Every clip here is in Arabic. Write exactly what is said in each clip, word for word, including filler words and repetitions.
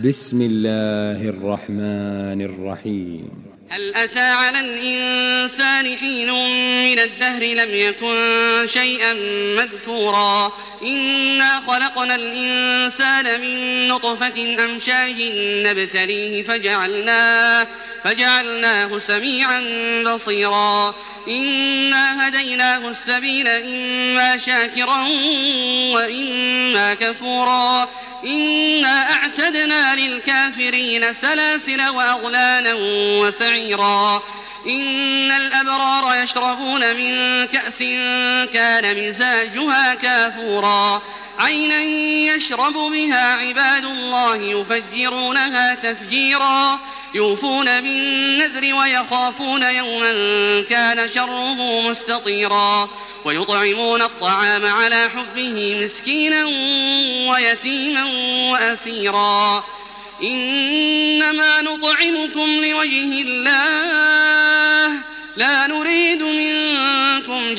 بسم الله الرحمن الرحيم. هل أتى على الإنسان حين من الدهر لم يكن شيئا مذكورا إنا خلقنا الإنسان من نطفة أمشاج نبتليه فجعلناه, فجعلناه سميعا بصيرا إنا هديناه السبيل إما شاكرا وإما كفورا إنا أعتدنا للكافرين سلاسل وأغلالا وسعيرا إن الأبرار يشربون من كأس كان مزاجها كافورا عينا يشرب بها عباد الله يفجرونها تفجيرا يوفون بالنذر ويخافون يوما كان شره مستطيرا ويطعمون الطعام على حبه مسكينا ويتيما وأسيرا إنما نطعمكم لوجه الله لا نريد منكم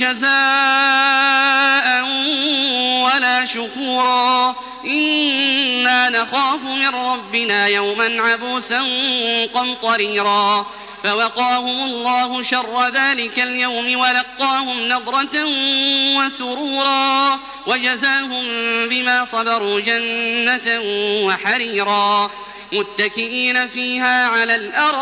جزاء ولا شكورا إنا نخاف من ربنا يوما عبوسا قمطريرا فوقاهم الله شر ذلك اليوم ولقاهم نضرة وسرورا وجزاهم بما صبروا جنة وحريرا متكئين فيها على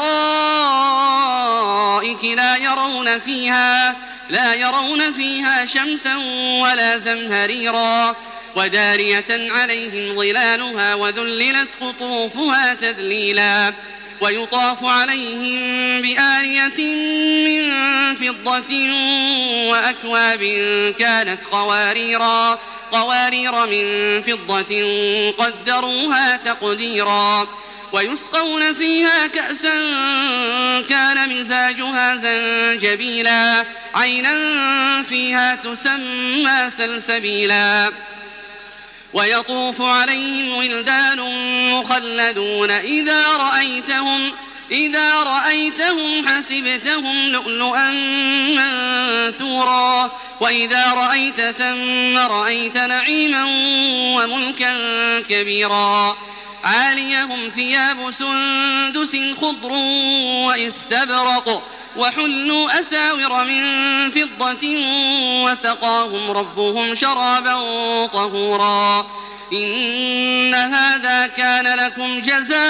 الأرائك لا يرون فيها لا يرون فيها شمسا ولا زمهريرا ودارية عليهم ظلالها وذللت قطوفها تذليلا ويطاف عليهم بآنية من فضة وأكواب كانت قواريرا قوارير من فضة قدروها تقديرا ويسقون فيها كأسا كان مزاجها زنجبيلا عينا فيها تسمى سلسبيلا ويطوف عليهم ولدان مخلدون إذا رأيتهم إذا رأيتهم حسبتهم لؤلؤا منثورا وإذا رأيت ثم رأيت نعيما وملكا كبيرا عاليهم ثياب سندس خضر واستبرق وحلوا أساور من فضة وسقاهم ربهم شرابا طهورا إن هذا كان لكم جزاء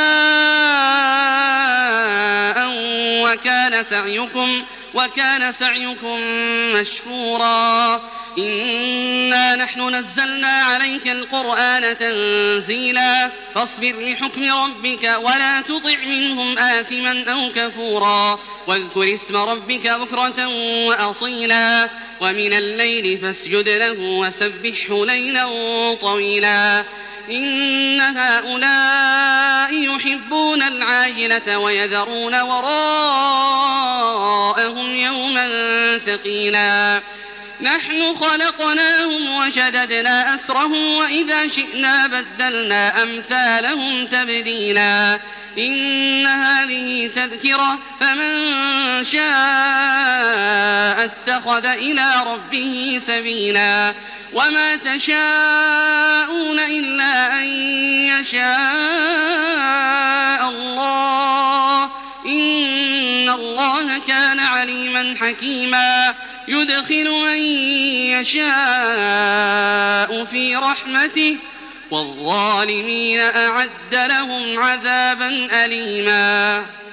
وكان سعيكم وكان سعيكم مشكورا إنا نحن نزلنا عليك القرآن تنزيلا فاصبر لحكم ربك ولا تطع منهم آثما أو كفورا واذكر اسم ربك بكرة وأصيلا ومن الليل فاسجد له وسبحه ليلا طويلا إن هؤلاء يحبون العاجلة ويذرون وراءهم يوما ثقيلا نحن خلقناهم وشددنا أسرهم وإذا شئنا بدلنا أمثالهم تبديلا إن هذه تذكرة فمن شاء اتخذ إلى ربه سبيلا وما تشاءون إلا أن يشاء الله إن الله كان عليما حكيما يدخل من يشاء في رحمته والظالمين أعد لهم عذابا أليما.